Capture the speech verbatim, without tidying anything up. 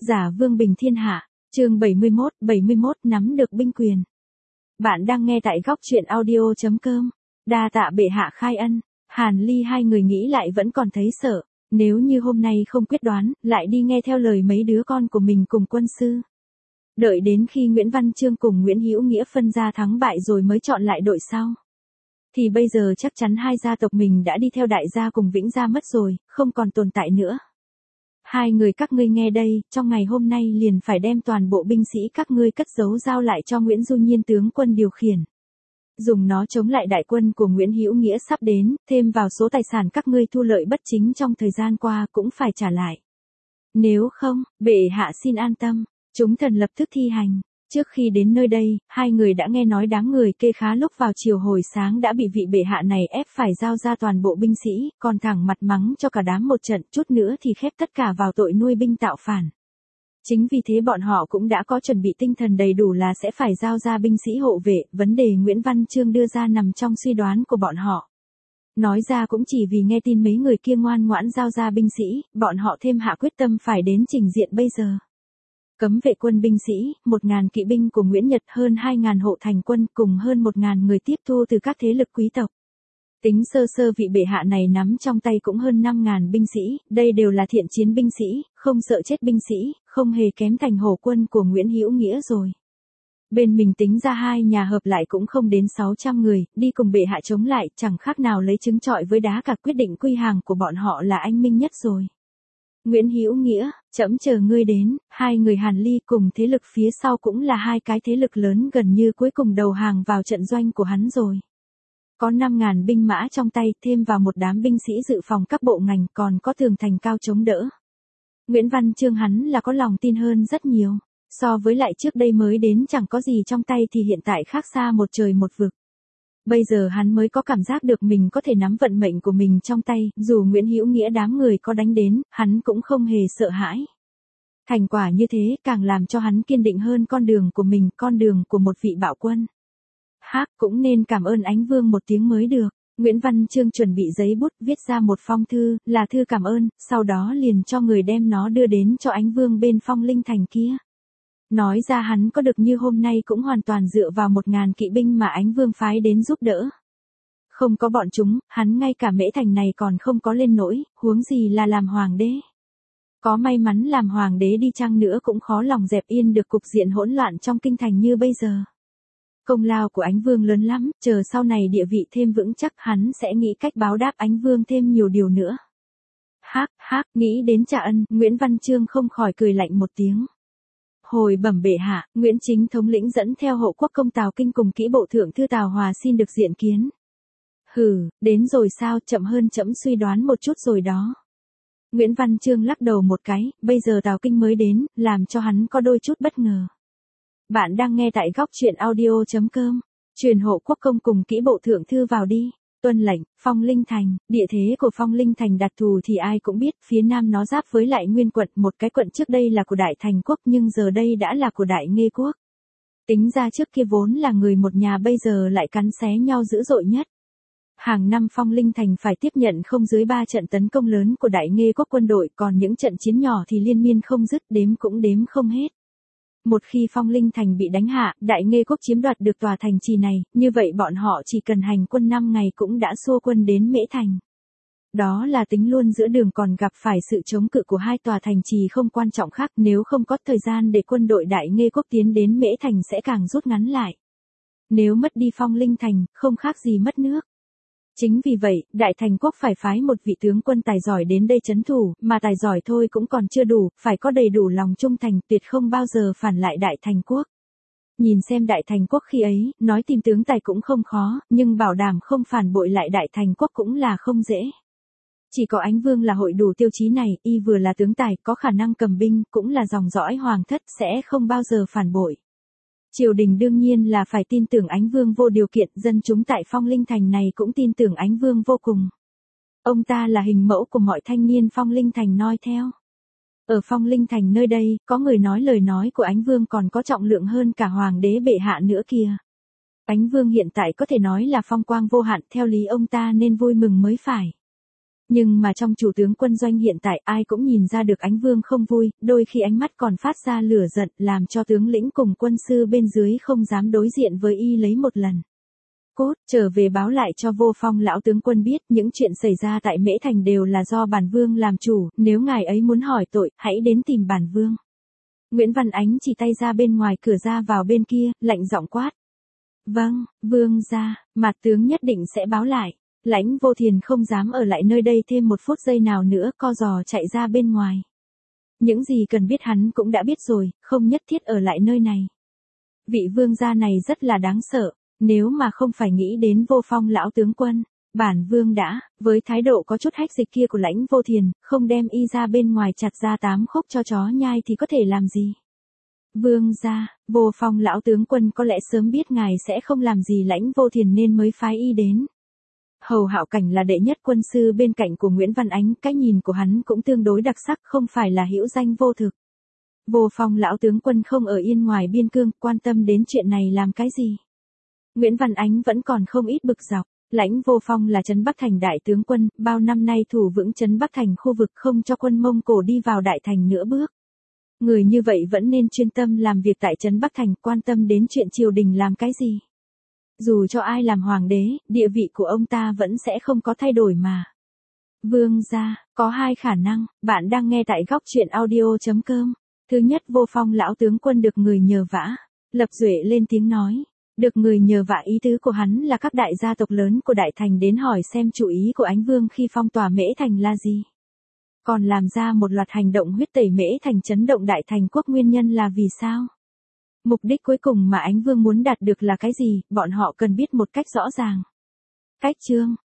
Giả vương bình thiên hạ, chương bảy mươi mốt, bảy mươi mốt nắm được binh quyền. Bạn đang nghe tại góc truyện audio chấm com. Đa tạ bệ hạ khai ân. Hàn Ly hai người nghĩ lại vẫn còn thấy sợ, nếu như hôm nay không quyết đoán, lại đi nghe theo lời mấy đứa con của mình cùng quân sư. Đợi đến khi Nguyễn Văn Chương cùng Nguyễn Hữu Nghĩa phân ra thắng bại rồi mới chọn lại đội sau. Thì bây giờ chắc chắn hai gia tộc mình đã đi theo đại gia cùng Vĩnh gia mất rồi, không còn tồn tại nữa. Hai người các ngươi nghe đây, trong ngày hôm nay liền phải đem toàn bộ binh sĩ các ngươi cất giấu giao lại cho Nguyễn Du Nhiên tướng quân điều khiển. Dùng nó chống lại đại quân của Nguyễn Hữu Nghĩa sắp đến, thêm vào số tài sản các ngươi thu lợi bất chính trong thời gian qua cũng phải trả lại. Nếu không, bệ hạ xin an tâm, chúng thần lập tức thi hành. Trước khi đến nơi đây, hai người đã nghe nói đám người Kê Khá lúc vào chiều hồi sáng đã bị vị bệ hạ này ép phải giao ra toàn bộ binh sĩ, còn thẳng mặt mắng cho cả đám một trận, chút nữa thì khép tất cả vào tội nuôi binh tạo phản. Chính vì thế bọn họ cũng đã có chuẩn bị tinh thần đầy đủ là sẽ phải giao ra binh sĩ hộ vệ, vấn đề Nguyễn Văn Chương đưa ra nằm trong suy đoán của bọn họ. Nói ra cũng chỉ vì nghe tin mấy người kia ngoan ngoãn giao ra binh sĩ, bọn họ thêm hạ quyết tâm phải đến trình diện bây giờ. Cấm vệ quân binh sĩ, một ngàn kỵ binh của Nguyễn Nhật, hơn hai ngàn hộ thành quân cùng hơn một ngàn người tiếp thu từ các thế lực quý tộc. Tính sơ sơ vị bệ hạ này nắm trong tay cũng hơn năm ngàn binh sĩ, đây đều là thiện chiến binh sĩ, không sợ chết binh sĩ, không hề kém thành hổ quân của Nguyễn Hữu Nghĩa rồi. Bên mình tính ra hai nhà hợp lại cũng không đến sáu trăm người, đi cùng bệ hạ chống lại, chẳng khác nào lấy trứng trọi với đá, cả quyết định quy hàng của bọn họ là anh minh nhất rồi. Nguyễn Hữu Nghĩa, trẫm chờ ngươi đến. Hai người Hàn Ly cùng thế lực phía sau cũng là hai cái thế lực lớn gần như cuối cùng đầu hàng vào trận doanh của hắn rồi. Có năm ngàn binh mã trong tay, thêm vào một đám binh sĩ dự phòng các bộ ngành, còn có tường thành cao chống đỡ. Nguyễn Văn Chương hắn là có lòng tin hơn rất nhiều, so với lại trước đây mới đến chẳng có gì trong tay thì hiện tại khác xa một trời một vực. Bây giờ hắn mới có cảm giác được mình có thể nắm vận mệnh của mình trong tay, dù Nguyễn Hữu Nghĩa đám người có đánh đến, hắn cũng không hề sợ hãi. Thành quả như thế càng làm cho hắn kiên định hơn con đường của mình, con đường của một vị bạo quân. Hác cũng nên cảm ơn Ánh Vương một tiếng mới được. Nguyễn Văn Chương chuẩn bị giấy bút viết ra một phong thư, là thư cảm ơn, sau đó liền cho người đem nó đưa đến cho Ánh Vương bên Phong Linh Thành kia. Nói ra hắn có được như hôm nay cũng hoàn toàn dựa vào một ngàn kỵ binh mà Ánh Vương phái đến giúp đỡ. Không có bọn chúng, hắn ngay cả Mễ Thành này còn không có lên nổi, huống gì là làm hoàng đế. Có may mắn làm hoàng đế đi chăng nữa cũng khó lòng dẹp yên được cục diện hỗn loạn trong kinh thành như bây giờ. Công lao của Ánh Vương lớn lắm, chờ sau này địa vị thêm vững chắc hắn sẽ nghĩ cách báo đáp Ánh Vương thêm nhiều điều nữa. Hác, hác, nghĩ đến trả ân, Nguyễn Văn Chương không khỏi cười lạnh một tiếng. Hồi bẩm bệ hạ, Nguyễn Chính thống lĩnh dẫn theo hộ quốc công Tào Kinh cùng kỹ bộ thượng thư Tào Hòa xin được diện kiến. Hừ, đến rồi sao, chậm hơn trẫm suy đoán một chút rồi đó. Nguyễn Văn Chương lắc đầu một cái, bây giờ Tào Kinh mới đến, làm cho hắn có đôi chút bất ngờ. Bạn đang nghe tại góc truyện audio chấm com, truyền hộ quốc công cùng kỹ bộ thượng thư vào đi. Tuân lệnh. Phong Linh Thành, địa thế của Phong Linh Thành đặc thù thì ai cũng biết, phía nam nó giáp với lại Nguyên quận, một cái quận trước đây là của Đại Thành quốc nhưng giờ đây đã là của Đại Nghê quốc. Tính ra trước kia vốn là người một nhà bây giờ lại cắn xé nhau dữ dội nhất. Hàng năm Phong Linh Thành phải tiếp nhận không dưới ba trận tấn công lớn của Đại Nghê quốc quân đội, còn những trận chiến nhỏ thì liên miên không dứt, đếm cũng đếm không hết. Một khi Phong Linh Thành bị đánh hạ, Đại Nghê quốc chiếm đoạt được tòa thành trì này, như vậy bọn họ chỉ cần hành quân năm ngày cũng đã xua quân đến Mễ Thành. Đó là tính luôn giữa đường còn gặp phải sự chống cự của hai tòa thành trì không quan trọng khác, nếu không có thời gian để quân đội Đại Nghê quốc tiến đến Mễ Thành sẽ càng rút ngắn lại. Nếu mất đi Phong Linh Thành, không khác gì mất nước. Chính vì vậy, Đại Thành quốc phải phái một vị tướng quân tài giỏi đến đây trấn thủ, mà tài giỏi thôi cũng còn chưa đủ, phải có đầy đủ lòng trung thành, tuyệt không bao giờ phản lại Đại Thành quốc. Nhìn xem Đại Thành quốc khi ấy, nói tìm tướng tài cũng không khó, nhưng bảo đảm không phản bội lại Đại Thành quốc cũng là không dễ. Chỉ có Ánh Vương là hội đủ tiêu chí này, y vừa là tướng tài, có khả năng cầm binh, cũng là dòng dõi hoàng thất, sẽ không bao giờ phản bội. Triều đình đương nhiên là phải tin tưởng Ánh Vương vô điều kiện, dân chúng tại Phong Linh Thành này cũng tin tưởng Ánh Vương vô cùng. Ông ta là hình mẫu của mọi thanh niên Phong Linh Thành noi theo. Ở Phong Linh Thành nơi đây, có người nói lời nói của Ánh Vương còn có trọng lượng hơn cả hoàng đế bệ hạ nữa kìa. Ánh Vương hiện tại có thể nói là phong quang vô hạn, theo lý ông ta nên vui mừng mới phải. Nhưng mà trong chủ tướng quân doanh hiện tại ai cũng nhìn ra được Ánh Vương không vui, đôi khi ánh mắt còn phát ra lửa giận làm cho tướng lĩnh cùng quân sư bên dưới không dám đối diện với y lấy một lần. Cốt, trở về báo lại cho Vô Phong lão tướng quân biết những chuyện xảy ra tại Mễ Thành đều là do bản vương làm chủ, nếu ngài ấy muốn hỏi tội, hãy đến tìm bản vương. Nguyễn Văn Ánh chỉ tay ra bên ngoài cửa ra vào bên kia, lạnh giọng quát. Vâng, vương gia, Mạt tướng nhất định sẽ báo lại. Lãnh Vô Thiền không dám ở lại nơi đây thêm một phút giây nào nữa, co giò chạy ra bên ngoài. Những gì cần biết hắn cũng đã biết rồi, không nhất thiết ở lại nơi này. Vị vương gia này rất là đáng sợ, nếu mà không phải nghĩ đến Vô Phong lão tướng quân, bản vương đã, với thái độ có chút hách dịch kia của Lãnh Vô Thiền, không đem y ra bên ngoài chặt ra tám khúc cho chó nhai thì có thể làm gì. Vương gia, Vô Phong lão tướng quân có lẽ sớm biết ngài sẽ không làm gì Lãnh Vô Thiền nên mới phái y đến. Hầu Hạo Cảnh là đệ nhất quân sư bên cạnh của Nguyễn Văn Ánh, cái nhìn của hắn cũng tương đối đặc sắc, không phải là hữu danh vô thực. Vô Phong lão tướng quân không ở yên ngoài biên cương, quan tâm đến chuyện này làm cái gì? Nguyễn Văn Ánh vẫn còn không ít bực dọc. Lãnh Vô Phong là trấn Bắc Thành đại tướng quân, bao năm nay thủ vững trấn Bắc Thành khu vực, không cho quân Mông Cổ đi vào đại thành nửa bước. Người như vậy vẫn nên chuyên tâm làm việc tại trấn Bắc Thành, quan tâm đến chuyện triều đình làm cái gì? Dù cho ai làm hoàng đế, địa vị của ông ta vẫn sẽ không có thay đổi mà. Vương gia, có hai khả năng, bạn đang nghe tại góc truyện audio chấm com. Thứ nhất, Vô Phong lão tướng quân được người nhờ vả. Lập Duệ lên tiếng nói. Được người nhờ vả ý tứ của hắn là các đại gia tộc lớn của Đại Thành đến hỏi xem chủ ý của Ánh Vương khi phong tỏa Mễ Thành là gì. Còn làm ra một loạt hành động huyết tẩy Mễ Thành, chấn động Đại Thành quốc, nguyên nhân là vì sao? Mục đích cuối cùng mà Ánh Vương muốn đạt được là cái gì, bọn họ cần biết một cách rõ ràng. Cách chương,